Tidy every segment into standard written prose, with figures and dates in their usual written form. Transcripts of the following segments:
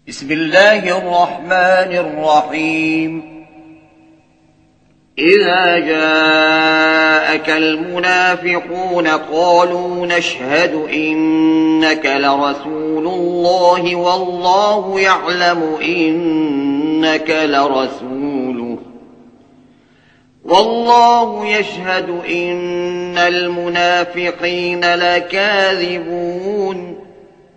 بسم الله الرحمن الرحيم. إذا جاءك المنافقون قالوا نشهد إنك لرسول الله والله يعلم إنك لرسوله والله يشهد إن المنافقين لكاذبون.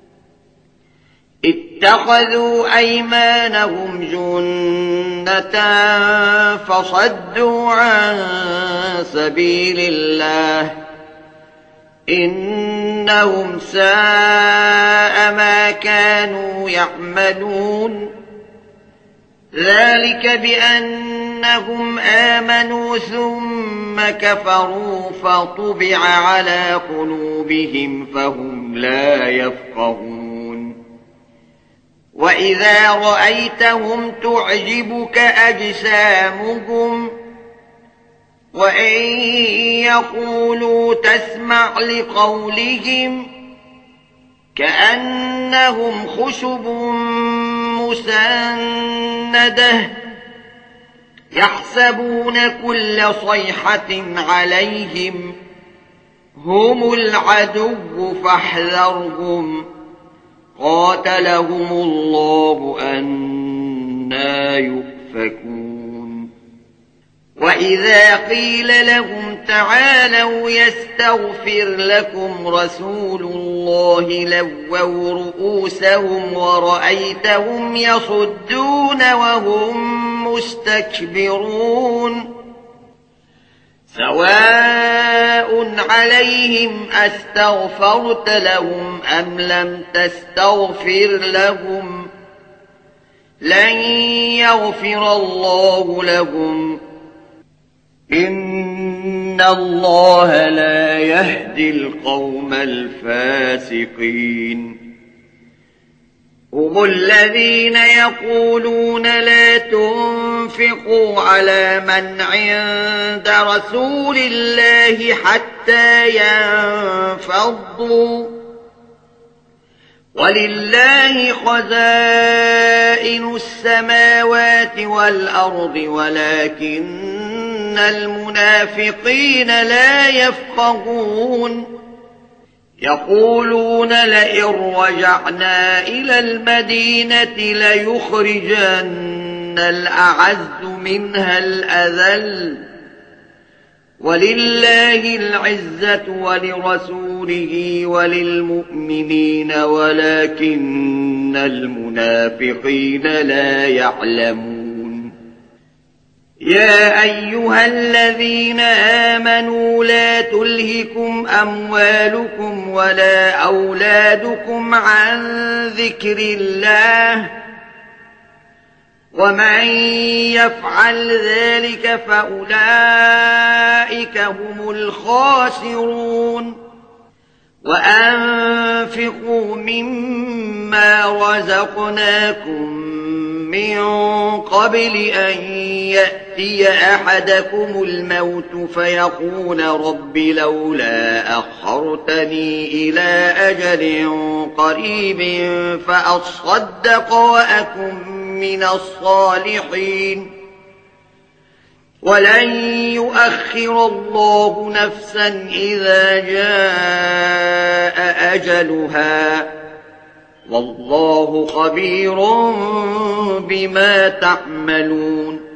اتخذوا أيمانهم جنة فصدوا عن سبيل الله إنهم ساء ما كانوا يعملون. ذلك بأنهم آمنوا ثم كفروا فطبع على قلوبهم فهم لا يفقهون. وإذا رأيتهم تعجبك أجسامهم وإن يقولوا تسمع لقولهم كأنهم خشب مسندة يحسبون كل صيحة عليهم هم العدو فاحذرهم قاتلهم الله أنى يؤفكون. وإذا قيل لهم تعالوا يستغفر لكم رسول الله لووا رؤوسهم ورأيتهم يصدون وهم مستكبرون. سواء عليهم أستغفرت لهم أم لم تستغفر لهم لن يغفر الله لهم إن الله لا يهدي القوم الفاسقين. هم الذين يقولون لا تنفقوا على من عند رسول الله حتى ينفضوا ولله خزائن السماوات والأرض ولكن المنافقين لا يفقهون. يقولون لئن رجعنا إلى المدينة ليخرجن الأعز منها الأذل ولله العزة ولرسوله وللمؤمنين ولكن المنافقين لا يعلمون. يا أيها الذين آمنوا لا تلهكم أموالكم ولا أولادكم عن ذكر الله ومن يفعل ذلك فأولئك هم الخاسرون. وأنفقوا مما رزقناكم من قبل أن يأتي أحدكم الموت فيقول رب لولا أخرتني إلى أجل قريب فأصدق وأكن من الصالحين. ولن يؤخر الله نفسا إذا جاء أجلها والله خبير بما تعملون.